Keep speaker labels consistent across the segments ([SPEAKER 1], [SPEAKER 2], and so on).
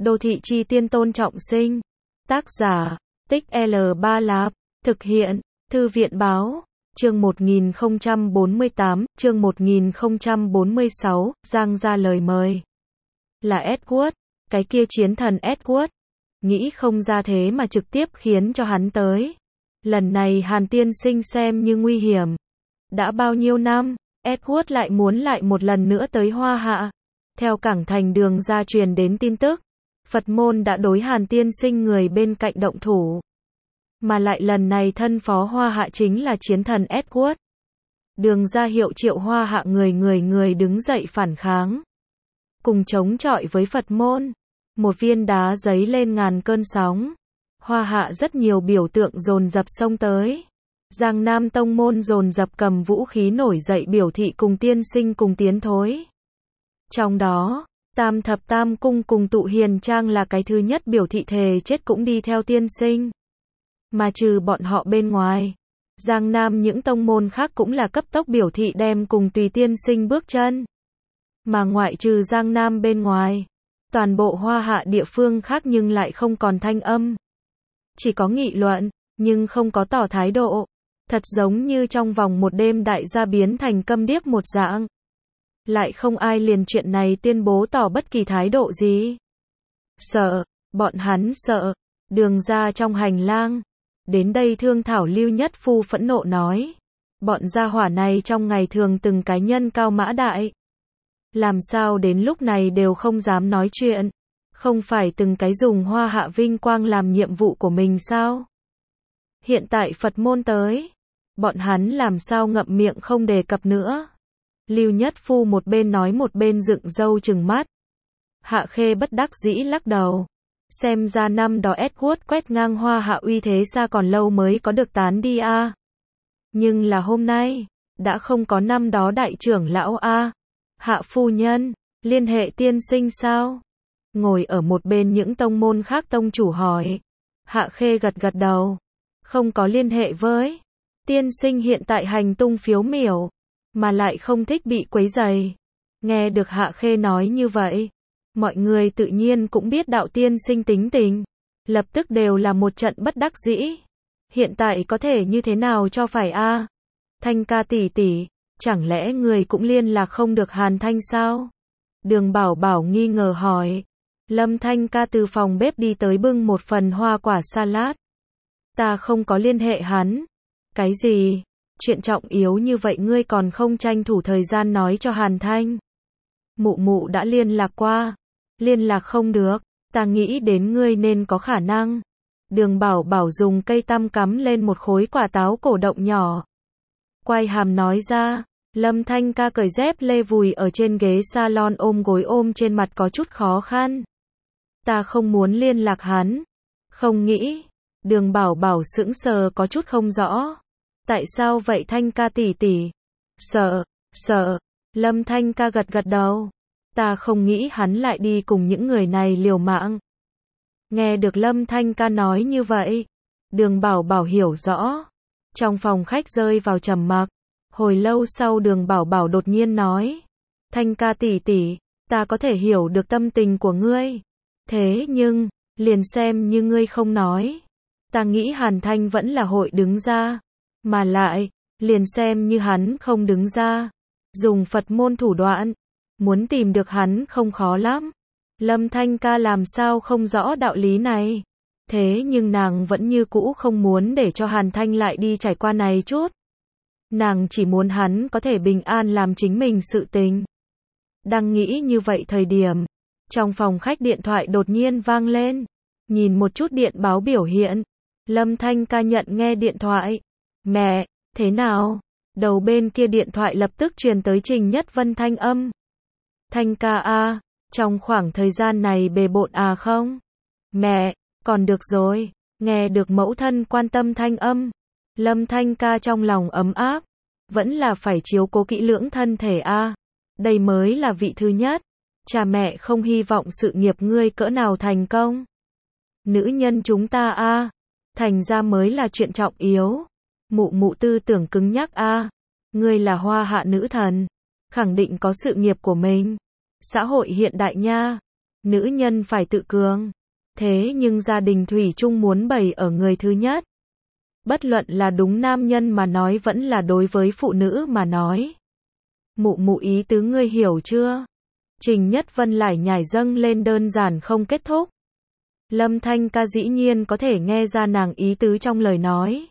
[SPEAKER 1] Đô thị chi tiên Tôn Trọng Sinh. Tác giả, Tích L3 Lạp. Thực hiện, Thư viện báo. Chương 1048, chương 1046, Giang ra lời mời. Là Edward, cái kia chiến thần Edward. Nghĩ không ra thế mà trực tiếp khiến cho hắn tới. Lần này Hàn tiên sinh xem như nguy hiểm. Đã bao nhiêu năm, Edward lại muốn lại một lần nữa tới Hoa Hạ. Theo cảng thành Đường ra truyền đến tin tức, Phật môn đã đối Hàn tiên sinh người bên cạnh động thủ. Mà lại lần này thân phó Hoa Hạ chính là chiến thần Edward. Đường ra hiệu triệu Hoa Hạ người đứng dậy phản kháng. Cùng chống chọi với Phật môn. Một viên đá giấy lên ngàn cơn sóng. Hoa Hạ rất nhiều biểu tượng dồn dập xông tới. Giang Nam tông môn dồn dập cầm vũ khí nổi dậy biểu thị cùng tiên sinh cùng tiến thối. Trong đó, Tam Thập Tam Cung cùng Tụ Hiền Trang là cái thứ nhất biểu thị thề chết cũng đi theo tiên sinh. Mà trừ bọn họ bên ngoài, Giang Nam những tông môn khác cũng là cấp tốc biểu thị đem cùng tùy tiên sinh bước chân. Mà ngoại trừ Giang Nam bên ngoài, toàn bộ Hoa Hạ địa phương khác nhưng lại không còn thanh âm. Chỉ có nghị luận, nhưng không có tỏ thái độ. Thật giống như trong vòng một đêm đại gia biến thành câm điếc một dạng. Lại không ai liền chuyện này tuyên bố tỏ bất kỳ thái độ gì. Sợ, bọn hắn sợ. Đường ra trong hành lang. Đến đây thương thảo Lưu Nhất Phu phẫn nộ nói. Bọn gia hỏa này trong ngày thường từng cái nhân cao mã đại. Làm sao đến lúc này đều không dám nói chuyện. Không phải từng cái dùng Hoa Hạ vinh quang làm nhiệm vụ của mình sao? Hiện tại Phật môn tới. Bọn hắn làm sao ngậm miệng không đề cập nữa. Lưu Nhất Phu một bên nói một bên dựng râu trừng mắt. Hạ Khê bất đắc dĩ lắc đầu. Xem ra năm đó Edward quét ngang Hoa Hạ uy thế xa còn lâu mới có được tán đi a. Nhưng là hôm nay, đã không có năm đó đại trưởng lão a. Hạ phu nhân, liên hệ tiên sinh sao? Ngồi ở một bên những tông môn khác tông chủ hỏi. Hạ Khê gật gật đầu. Không có liên hệ với. Tiên sinh hiện tại hành tung phiếu miểu, mà lại không thích bị quấy rầy. Nghe được Hạ Khê nói như vậy, mọi người tự nhiên cũng biết đạo tiên sinh tính tình. Lập tức đều là một trận bất đắc dĩ. Hiện tại có thể như thế nào cho phải a? Thanh ca tỷ tỷ, chẳng lẽ người cũng liên lạc không được Hàn Thanh sao? Đường Bảo Bảo nghi ngờ hỏi. Lâm Thanh ca từ phòng bếp đi tới bưng một phần hoa quả salad. Ta không có liên hệ hắn. Cái gì? Chuyện trọng yếu như vậy ngươi còn không tranh thủ thời gian nói cho Hàn Thanh? Mụ mụ đã liên lạc qua. Liên lạc không được. Ta nghĩ đến ngươi nên có khả năng. Đường Bảo Bảo dùng cây tăm cắm lên một khối quả táo cổ động nhỏ. Quay hàm nói ra. Lâm Thanh ca cởi dép lê vùi ở trên ghế salon ôm gối ôm trên mặt có chút khó khăn. Ta không muốn liên lạc hắn. Không nghĩ. Đường Bảo Bảo sững sờ có chút không rõ. Tại sao vậy Thanh ca tỷ tỷ? Sợ. Lâm Thanh ca gật gật đầu. Ta không nghĩ hắn lại đi cùng những người này liều mạng. Nghe được Lâm Thanh ca nói như vậy, Đường Bảo Bảo hiểu rõ. Trong phòng khách rơi vào trầm mặc. Hồi lâu sau Đường Bảo Bảo đột nhiên nói. Thanh ca tỷ tỷ, ta có thể hiểu được tâm tình của ngươi. Thế nhưng, liền xem như ngươi không nói. Ta nghĩ Hàn Thanh vẫn là hội đứng ra. Mà lại, liền xem như hắn không đứng ra. Dùng Phật môn thủ đoạn. Muốn tìm được hắn không khó lắm. Lâm Thanh ca làm sao không rõ đạo lý này. Thế nhưng nàng vẫn như cũ không muốn để cho Hàn Thanh lại đi trải qua này chút. Nàng chỉ muốn hắn có thể bình an làm chính mình sự tình. Đang nghĩ như vậy thời điểm. Trong phòng khách điện thoại đột nhiên vang lên. Nhìn một chút điện báo biểu hiện. Lâm Thanh ca nhận nghe điện thoại. Mẹ, thế nào? Đầu bên kia điện thoại lập tức truyền tới Trình Nhất Vân thanh âm. Thanh ca a, trong khoảng thời gian này bề bộn à không? Mẹ, còn được rồi. Nghe được mẫu thân quan tâm thanh âm. Lâm Thanh ca trong lòng ấm áp. Vẫn là phải chiếu cố kỹ lưỡng thân thể a. Đây mới là vị thứ nhất. Cha mẹ không hy vọng sự nghiệp ngươi cỡ nào thành công. Nữ nhân chúng ta a, thành ra mới là chuyện trọng yếu. Mụ mụ tư tưởng cứng nhắc a. Ngươi là Hoa Hạ nữ thần. Khẳng định có sự nghiệp của mình. Xã hội hiện đại nha. Nữ nhân phải tự cường. Thế nhưng gia đình thủy chung muốn bày ở người thứ nhất. Bất luận là đúng nam nhân mà nói vẫn là đối với phụ nữ mà nói. Mụ mụ ý tứ ngươi hiểu chưa? Trình Nhất Vân lải nhải dâng lên đơn giản không kết thúc. Lâm Thanh Ca dĩ nhiên có thể nghe ra nàng ý tứ trong lời nói.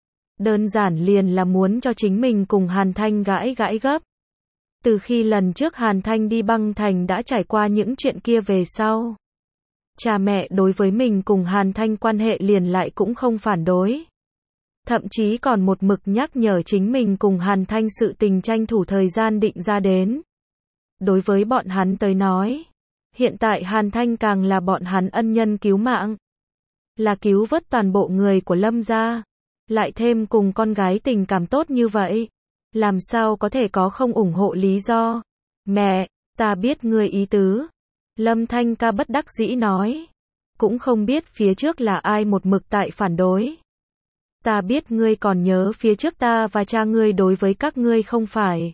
[SPEAKER 1] Đơn giản liền là muốn cho chính mình cùng Hàn Thanh gãi gãi gấp. Từ khi lần trước Hàn Thanh đi băng thành đã trải qua những chuyện kia về sau. Cha mẹ đối với mình cùng Hàn Thanh quan hệ liền lại cũng không phản đối. Thậm chí còn một mực nhắc nhở chính mình cùng Hàn Thanh sự tình tranh thủ thời gian định ra đến. Đối với bọn hắn tới nói, hiện tại Hàn Thanh càng là bọn hắn ân nhân cứu mạng. Là cứu vớt toàn bộ người của Lâm gia. Lại thêm cùng con gái tình cảm tốt như vậy. Làm sao có thể có không ủng hộ lý do. Mẹ, ta biết ngươi ý tứ. Lâm Thanh Ca bất đắc dĩ nói. Cũng không biết phía trước là ai một mực tại phản đối. Ta biết ngươi còn nhớ phía trước ta và cha ngươi đối với các ngươi không phải.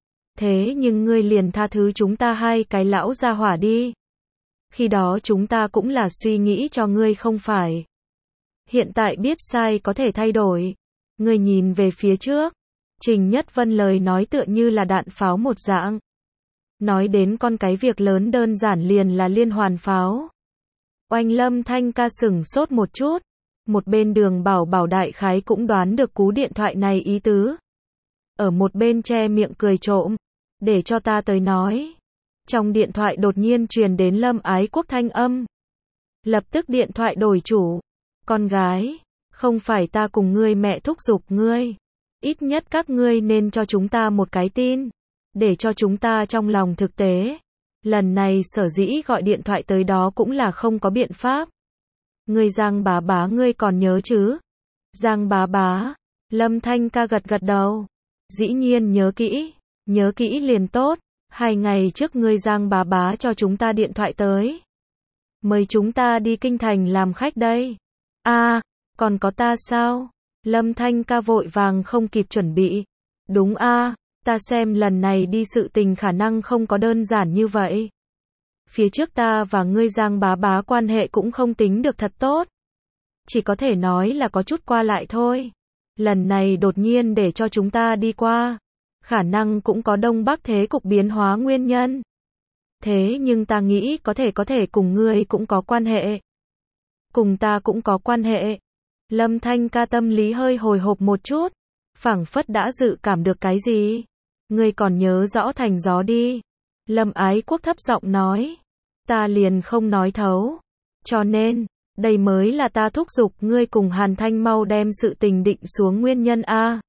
[SPEAKER 1] Thế nhưng ngươi liền tha thứ chúng ta hai cái lão gia hỏa đi. Khi đó chúng ta cũng là suy nghĩ cho ngươi không phải. Hiện tại biết sai có thể thay đổi. Ngươi nhìn về phía trước. Trình Nhất Vân lời nói tựa như là đạn pháo một dạng. Nói đến con cái việc lớn đơn giản liền là liên hoàn pháo. Oanh Lâm Thanh Ca sửng sốt một chút. Một bên Đường Bảo Bảo đại khái cũng đoán được cú điện thoại này ý tứ. Ở một bên che miệng cười trộm. Để cho ta tới nói. Trong điện thoại đột nhiên truyền đến Lâm Ái Quốc thanh âm. Lập tức điện thoại đổi chủ. Con gái, không phải ta cùng ngươi mẹ thúc giục ngươi. Ít nhất các ngươi nên cho chúng ta một cái tin. Để cho chúng ta trong lòng thực tế. Lần này sở dĩ gọi điện thoại tới đó cũng là không có biện pháp. Ngươi Giang bá bá ngươi còn nhớ chứ? Giang bá bá. Lâm Thanh Ca gật gật đầu. Dĩ nhiên nhớ kỹ liền tốt. 2 ngày trước ngươi Giang bá bá cho chúng ta điện thoại tới. Mời chúng ta đi kinh thành làm khách đây. Còn có ta sao? Lâm Thanh Ca vội vàng không kịp chuẩn bị. Đúng ta xem lần này đi sự tình khả năng không có đơn giản như vậy. Phía trước ta và ngươi Giang bá bá quan hệ cũng không tính được thật tốt. Chỉ có thể nói là có chút qua lại thôi. Lần này đột nhiên để cho chúng ta đi qua. Khả năng cũng có Đông Bắc thế cục biến hóa nguyên nhân. Thế nhưng ta nghĩ có thể cùng ngươi cũng có quan hệ. Cùng ta cũng có quan hệ. Lâm Thanh Ca tâm lý hơi hồi hộp một chút. Phảng phất đã dự cảm được cái gì. Ngươi còn nhớ rõ thành gió đi. Lâm Ái Quốc thấp giọng nói. Ta liền không nói thấu. Cho nên, đây mới là ta thúc giục ngươi cùng Hàn Thanh mau đem sự tình định xuống nguyên nhân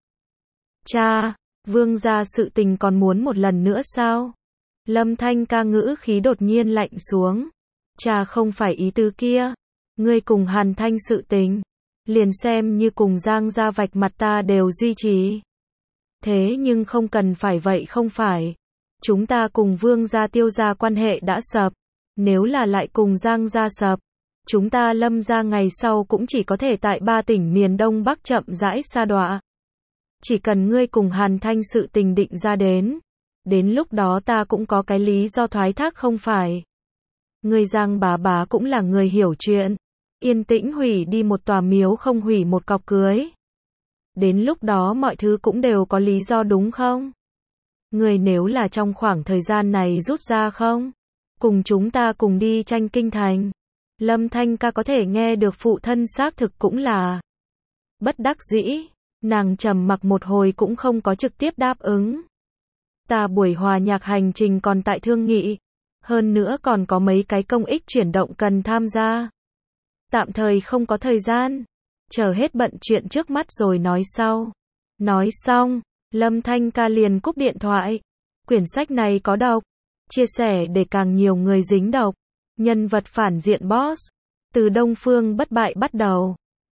[SPEAKER 1] Cha, Vương gia sự tình còn muốn một lần nữa sao? Lâm Thanh Ca ngữ khí đột nhiên lạnh xuống. Cha không phải ý tứ kia. Ngươi cùng Hàn Thanh sự tình. Liền xem như cùng Giang gia vạch mặt ta đều duy trì. Thế nhưng không cần phải vậy không phải. Chúng ta cùng Vương gia Tiêu gia quan hệ đã sập. Nếu là lại cùng Giang gia sập. Chúng ta Lâm gia ngày sau cũng chỉ có thể tại 3 tỉnh miền Đông Bắc chậm rãi sa đọa. Chỉ cần ngươi cùng Hàn Thanh sự tình định ra đến. Đến lúc đó ta cũng có cái lý do thoái thác không phải. Ngươi Giang bá bá cũng là người hiểu chuyện. Yên tĩnh hủy đi một tòa miếu không hủy một cọc cưới. Đến lúc đó mọi thứ cũng đều có lý do đúng không? Ngươi nếu là trong khoảng thời gian này rút ra không? Cùng chúng ta cùng đi tranh kinh thành. Lâm Thanh Ca có thể nghe được phụ thân xác thực cũng là bất đắc dĩ. Nàng trầm mặc một hồi cũng không có trực tiếp đáp ứng. Ta buổi hòa nhạc hành trình còn tại thương nghị. Hơn nữa còn có mấy cái công ích chuyển động cần tham gia. Tạm thời không có thời gian. Chờ hết bận chuyện trước mắt rồi nói sau. Nói xong, Lâm Thanh Ca liền cúp điện thoại. Quyển sách này có độc. Chia sẻ để càng nhiều người dính độc. Nhân vật phản diện boss. Từ Đông Phương bất bại bắt đầu.